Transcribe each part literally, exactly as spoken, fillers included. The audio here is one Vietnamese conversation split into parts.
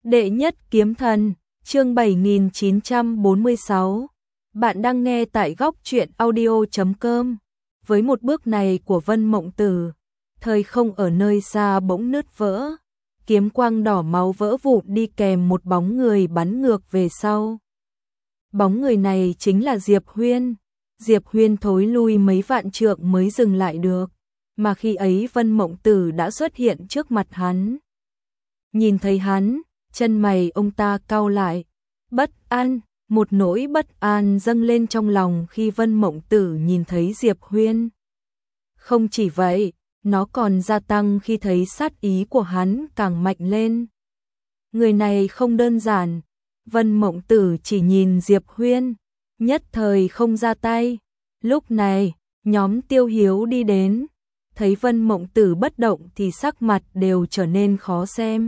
Đệ nhất kiếm thần, chương bảy nghìn chín trăm bốn mươi sáu. Bạn đang nghe tại góc truyện audio chấm com. Với một bước này của Vân Mộng Tử, thời không ở nơi xa bỗng nứt vỡ, kiếm quang đỏ máu vỡ vụn đi kèm một bóng người bắn ngược về sau. Bóng người này chính là Diệp Huyên. Diệp Huyên thối lui mấy vạn trượng mới dừng lại được, mà khi ấy Vân Mộng Tử đã xuất hiện trước mặt hắn. Nhìn thấy hắn, chân mày ông ta cau lại, bất an, một nỗi bất an dâng lên trong lòng khi Vân Mộng Tử nhìn thấy Diệp Huyên. Không chỉ vậy, nó còn gia tăng khi thấy sát ý của hắn càng mạnh lên. Người này không đơn giản. Vân Mộng Tử chỉ nhìn Diệp Huyên, nhất thời không ra tay. Lúc này, nhóm Tiêu Hiếu đi đến, thấy Vân Mộng Tử bất động thì sắc mặt đều trở nên khó xem.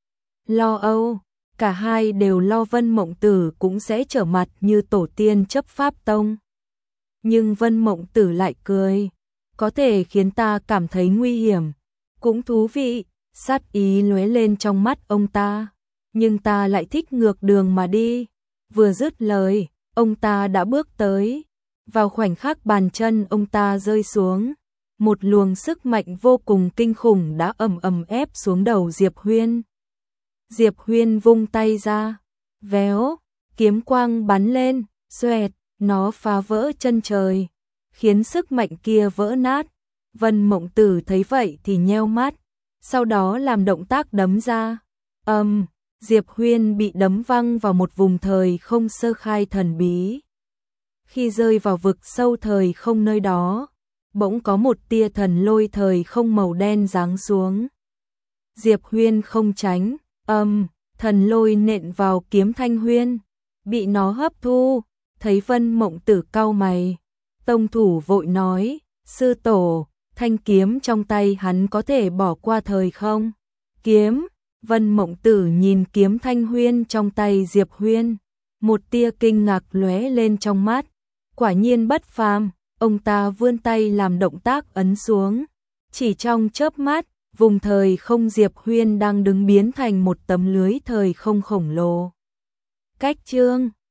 Lo âu, cả hai đều lo Vân Mộng Tử cũng sẽ trở mặt như tổ tiên chấp pháp tông. Nhưng Vân Mộng Tử lại cười, có thể khiến ta cảm thấy nguy hiểm, cũng thú vị, sát ý lóe lên trong mắt ông ta. Nhưng ta lại thích ngược đường mà đi. Vừa dứt lời, ông ta đã bước tới. Vào khoảnh khắc bàn chân ông ta rơi xuống, một luồng sức mạnh vô cùng kinh khủng đã ầm ầm ép xuống đầu Diệp Huyên. Diệp Huyên vung tay ra, véo, kiếm quang bắn lên, xoẹt, nó phá vỡ chân trời, khiến sức mạnh kia vỡ nát. Vân Mộng Tử thấy vậy thì nheo mắt, sau đó làm động tác đấm ra. Ầm, um, Diệp Huyên bị đấm văng vào một vùng thời không sơ khai thần bí. Khi rơi vào vực sâu thời không nơi đó, bỗng có một tia thần lôi thời không màu đen giáng xuống. Diệp Huyên không tránh, âm, um, thần lôi nện vào kiếm Thanh Huyên, bị nó hấp thu. Thấy Vân Mộng Tử cau mày, tông thủ vội nói, sư tổ, thanh kiếm trong tay hắn có thể bỏ qua thời không? Kiếm, Vân Mộng Tử nhìn kiếm Thanh Huyên trong tay Diệp Huyên, một tia kinh ngạc lóe lên trong mắt, quả nhiên bất phàm. Ông ta vươn tay làm động tác ấn xuống, chỉ trong chớp mắt, vùng thời không Diệp Huyên đang đứng biến thành một tấm lưới thời không khổng lồ. Cách chương